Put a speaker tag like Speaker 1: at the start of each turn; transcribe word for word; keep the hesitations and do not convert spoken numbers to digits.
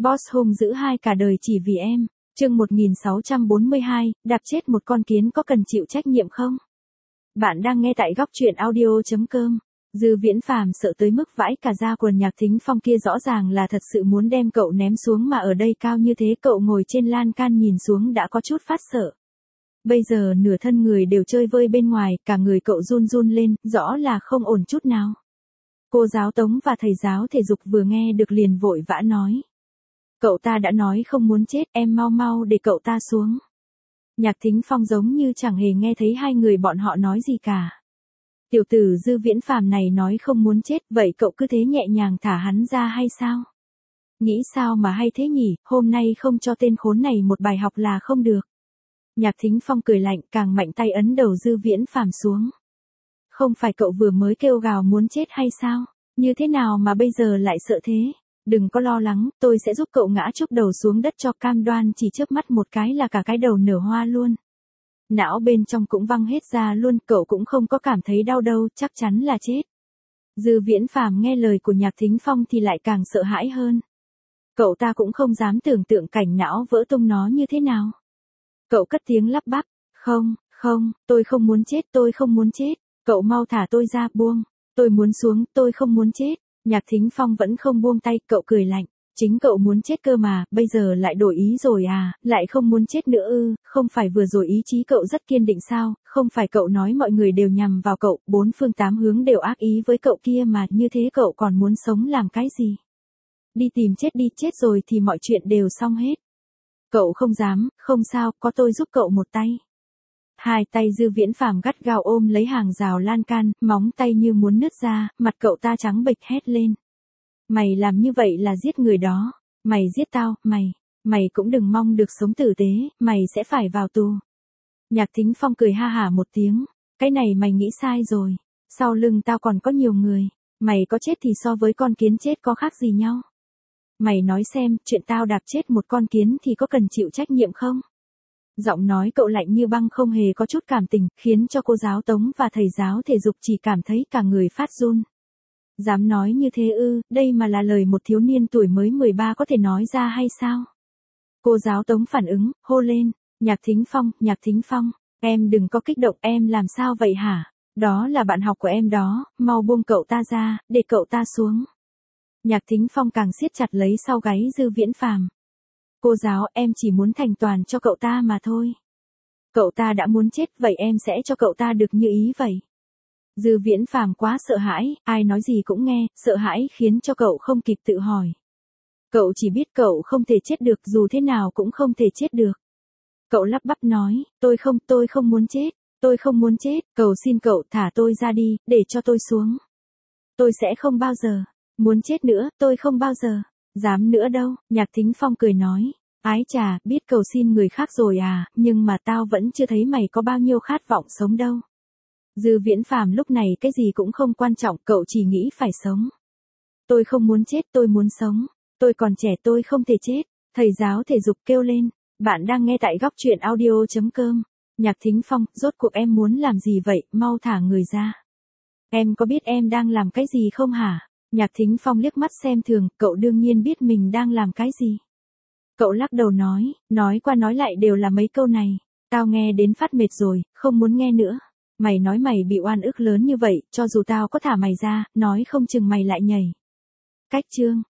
Speaker 1: Boss hung dữ hai cả đời chỉ vì em. Chương một nghìn sáu trăm bốn mươi hai, đạp chết một con kiến có cần chịu trách nhiệm không? Bạn đang nghe tại góc truyện audio chấm com. Dư Viễn Phàm sợ tới mức vãi cả da quần. Nhạc Thính Phong kia rõ ràng là thật sự muốn đem cậu ném xuống, mà ở đây cao như thế cậu ngồi trên lan can nhìn xuống đã có chút phát sợ. Bây giờ nửa thân người đều chơi vơi bên ngoài, cả người cậu run run lên, rõ là không ổn chút nào. Cô giáo Tống và thầy giáo thể dục vừa nghe được liền vội vã nói. Cậu ta đã nói không muốn chết, em mau mau để cậu ta xuống. Nhạc Thính Phong giống như chẳng hề nghe thấy hai người bọn họ nói gì cả. Tiểu tử Dư Viễn Phàm này nói không muốn chết, vậy cậu cứ thế nhẹ nhàng thả hắn ra hay sao? Nghĩ sao mà hay thế nhỉ, hôm nay không cho tên khốn này một bài học là không được. Nhạc Thính Phong cười lạnh, càng mạnh tay ấn đầu Dư Viễn Phàm xuống. Không phải cậu vừa mới kêu gào muốn chết hay sao? Như thế nào mà bây giờ lại sợ thế? Đừng có lo lắng, tôi sẽ giúp cậu ngã chốc đầu xuống đất cho cam đoan chỉ chớp mắt một cái là cả cái đầu nở hoa luôn. Não bên trong cũng văng hết ra luôn, cậu cũng không có cảm thấy đau đâu, chắc chắn là chết. Dư Viễn Phàm nghe lời của Nhạc Thính Phong thì lại càng sợ hãi hơn. Cậu ta cũng không dám tưởng tượng cảnh não vỡ tung nó như thế nào. Cậu cất tiếng lắp bắp, không, không, tôi không muốn chết, tôi không muốn chết, cậu mau thả tôi ra, buông, tôi muốn xuống, tôi không muốn chết. Nhạc Thính Phong vẫn không buông tay, cậu cười lạnh, chính cậu muốn chết cơ mà, bây giờ lại đổi ý rồi à, lại không muốn chết nữa ư, không phải vừa rồi ý chí cậu rất kiên định sao, không phải cậu nói mọi người đều nhằm vào cậu, bốn phương tám hướng đều ác ý với cậu kia mà, như thế cậu còn muốn sống làm cái gì? Đi tìm chết đi, chết rồi thì mọi chuyện đều xong hết. Cậu không dám, không sao, có tôi giúp cậu một tay. Hai tay Dư Viễn Phàm gắt gao ôm lấy hàng rào lan can, móng tay như muốn nứt ra, mặt cậu ta trắng bệch hét lên. Mày làm như vậy là giết người đó, mày giết tao, mày, mày cũng đừng mong được sống tử tế, mày sẽ phải vào tù. Nhạc Thính Phong cười ha hả một tiếng, cái này mày nghĩ sai rồi, sau lưng tao còn có nhiều người, mày có chết thì so với con kiến chết có khác gì nhau. Mày nói xem, chuyện tao đạp chết một con kiến thì có cần chịu trách nhiệm không? Giọng nói cậu lạnh như băng, không hề có chút cảm tình, khiến cho cô giáo Tống và thầy giáo thể dục chỉ cảm thấy cả người phát run. Dám nói như thế ư, đây mà là lời một thiếu niên tuổi mới mười ba có thể nói ra hay sao? Cô giáo Tống phản ứng, hô lên, Nhạc Thính Phong, Nhạc Thính Phong, em đừng có kích động, em làm sao vậy hả? Đó là bạn học của em đó, mau buông cậu ta ra, để cậu ta xuống. Nhạc Thính Phong càng siết chặt lấy sau gáy Dư Viễn Phàm. Cô giáo, em chỉ muốn thành toàn cho cậu ta mà thôi. Cậu ta đã muốn chết, vậy em sẽ cho cậu ta được như ý vậy. Dư Viễn Phàm quá sợ hãi, ai nói gì cũng nghe, sợ hãi khiến cho cậu không kịp tự hỏi. Cậu chỉ biết cậu không thể chết được, dù thế nào cũng không thể chết được. Cậu lắp bắp nói, tôi không, tôi không muốn chết, tôi không muốn chết, cầu xin cậu thả tôi ra đi, để cho tôi xuống. Tôi sẽ không bao giờ muốn chết nữa, tôi không bao giờ dám nữa đâu. Nhạc Thính Phong cười nói, ái chà, biết cầu xin người khác rồi à, nhưng mà tao vẫn chưa thấy mày có bao nhiêu khát vọng sống đâu. Dư Viễn Phàm lúc này cái gì cũng không quan trọng, cậu chỉ nghĩ phải sống. Tôi không muốn chết, tôi muốn sống. Tôi còn trẻ, tôi không thể chết. Thầy giáo thể dục kêu lên. Bạn đang nghe tại góc truyện audio chấm com. Nhạc Thính Phong, rốt cuộc em muốn làm gì vậy, mau thả người ra. Em có biết em đang làm cái gì không hả? Nhạc Thính Phong liếc mắt xem thường, cậu đương nhiên biết mình đang làm cái gì. Cậu lắc đầu nói, nói qua nói lại đều là mấy câu này. Tao nghe đến phát mệt rồi, không muốn nghe nữa. Mày nói mày bị oan ức lớn như vậy, cho dù tao có thả mày ra, nói không chừng mày lại nhảy. Cách chương.